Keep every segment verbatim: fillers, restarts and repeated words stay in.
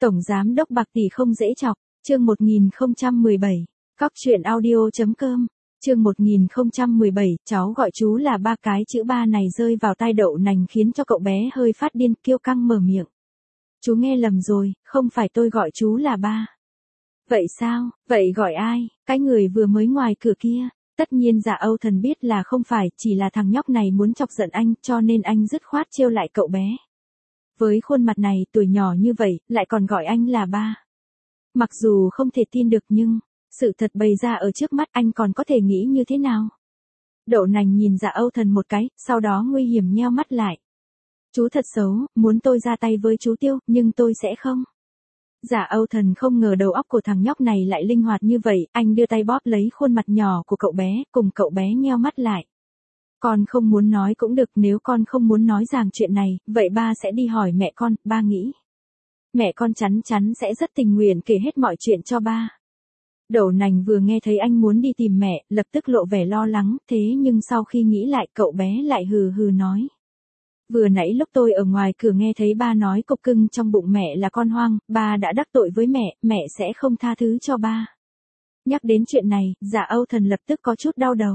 Tổng giám đốc bạc tỷ không dễ chọc, chương một nghìn không trăm mười bảy, cóc truyện audio chấm com, chương một nghìn không trăm mười bảy, cháu gọi chú là ba, cái chữ ba này rơi vào tai Đậu Nành khiến cho cậu bé hơi phát điên, kiêu căng mở miệng. Chú nghe lầm rồi, không phải tôi gọi chú là ba. Vậy sao, vậy gọi ai, cái người vừa mới ngoài cửa kia? Tất nhiên Dạ Âu Thần biết là không phải, chỉ là thằng nhóc này muốn chọc giận anh, cho nên anh dứt khoát trêu lại cậu bé. Với khuôn mặt này, tuổi nhỏ như vậy, lại còn gọi anh là ba. Mặc dù không thể tin được nhưng, sự thật bày ra ở trước mắt, anh còn có thể nghĩ như thế nào? Đậu Nành nhìn Dạ Âu Thần một cái, sau đó nguy hiểm nheo mắt lại. Chú thật xấu, muốn tôi ra tay với chú Tiêu, nhưng tôi sẽ không. Dạ Âu Thần không ngờ đầu óc của thằng nhóc này lại linh hoạt như vậy, anh đưa tay bóp lấy khuôn mặt nhỏ của cậu bé, cùng cậu bé nheo mắt lại. Con không muốn nói cũng được, nếu con không muốn nói rằng chuyện này, vậy ba sẽ đi hỏi mẹ con, ba nghĩ. Mẹ con chắn chắn sẽ rất tình nguyện kể hết mọi chuyện cho ba. Đậu Nành vừa nghe thấy anh muốn đi tìm mẹ, lập tức lộ vẻ lo lắng, thế nhưng sau khi nghĩ lại cậu bé lại hừ hừ nói. Vừa nãy lúc tôi ở ngoài cửa nghe thấy ba nói cục cưng trong bụng mẹ là con hoang, ba đã đắc tội với mẹ, mẹ sẽ không tha thứ cho ba. Nhắc đến chuyện này, Dạ Âu Thần lập tức có chút đau đầu.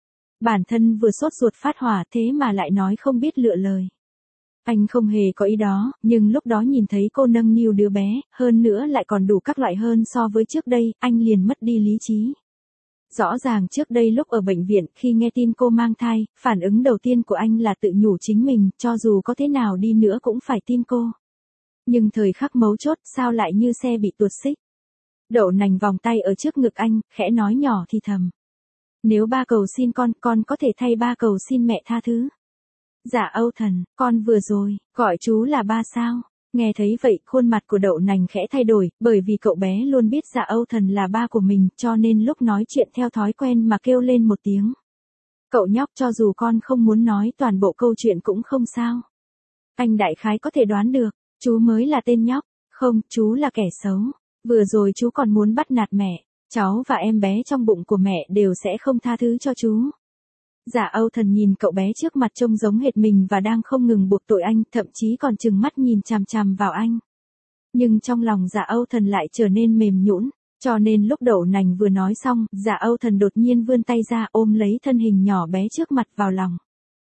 Bản thân vừa sốt ruột phát hỏa thế mà lại nói không biết lựa lời. Anh không hề có ý đó, nhưng lúc đó nhìn thấy cô nâng niu đứa bé, hơn nữa lại còn đủ các loại hơn so với trước đây, anh liền mất đi lý trí. Rõ ràng trước đây lúc ở bệnh viện, khi nghe tin cô mang thai, phản ứng đầu tiên của anh là tự nhủ chính mình, cho dù có thế nào đi nữa cũng phải tin cô. Nhưng thời khắc mấu chốt, sao lại như xe bị tuột xích. Đậu Nành vòng tay ở trước ngực anh, khẽ nói nhỏ thì thầm. Nếu ba cầu xin con, con có thể thay ba cầu xin mẹ tha thứ. Dạ Âu Thần, con vừa rồi, gọi chú là ba sao? Nghe thấy vậy, khuôn mặt của Đậu Nành khẽ thay đổi, bởi vì cậu bé luôn biết Dạ Âu Thần là ba của mình, cho nên lúc nói chuyện theo thói quen mà kêu lên một tiếng. Cậu nhóc, cho dù con không muốn nói toàn bộ câu chuyện cũng không sao. Anh đại khái có thể đoán được, chú mới là tên nhóc, không, chú là kẻ xấu. Vừa rồi chú còn muốn bắt nạt mẹ, cháu và em bé trong bụng của mẹ đều sẽ không tha thứ cho chú. Dạ Âu Thần nhìn cậu bé trước mặt trông giống hệt mình và đang không ngừng buộc tội anh, thậm chí còn trừng mắt nhìn chằm chằm vào anh. Nhưng trong lòng Dạ Âu Thần lại trở nên mềm nhũn, cho nên lúc Đậu Nành vừa nói xong, Dạ Âu Thần đột nhiên vươn tay ra ôm lấy thân hình nhỏ bé trước mặt vào lòng.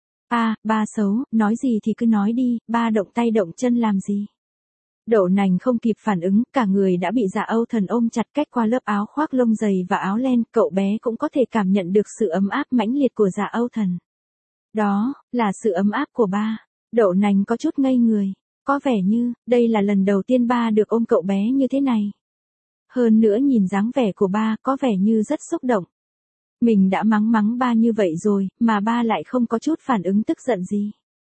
À, ba xấu, nói gì thì cứ nói đi, ba động tay động chân làm gì. Đậu Nành không kịp phản ứng, cả người đã bị Dạ Âu Thần ôm chặt cách qua lớp áo khoác lông dày và áo len, cậu bé cũng có thể cảm nhận được sự ấm áp mãnh liệt của Dạ Âu Thần. Đó, là sự ấm áp của ba. Đậu Nành có chút ngây người, có vẻ như, đây là lần đầu tiên ba được ôm cậu bé như thế này. Hơn nữa nhìn dáng vẻ của ba, có vẻ như rất xúc động. Mình đã mắng mắng ba như vậy rồi, mà ba lại không có chút phản ứng tức giận gì.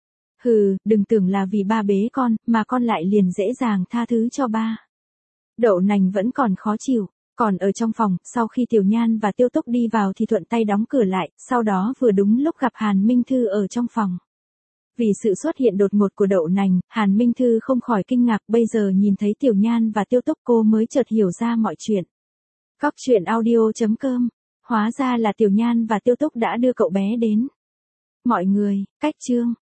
Hừ, đừng tưởng là vì ba bế con, mà con lại liền dễ dàng tha thứ cho ba. Đậu Nành vẫn còn khó chịu, còn ở trong phòng, sau khi Tiểu Nhan và Tiêu Túc đi vào thì thuận tay đóng cửa lại, sau đó vừa đúng lúc gặp Hàn Minh Thư ở trong phòng. Vì sự xuất hiện đột ngột của Đậu Nành, Hàn Minh Thư không khỏi kinh ngạc, bây giờ nhìn thấy Tiểu Nhan và Tiêu Túc cô mới chợt hiểu ra mọi chuyện. Cóc truyện audio chấm com, hóa ra là Tiểu Nhan và Tiêu Túc đã đưa cậu bé đến. Mọi người, cách chương.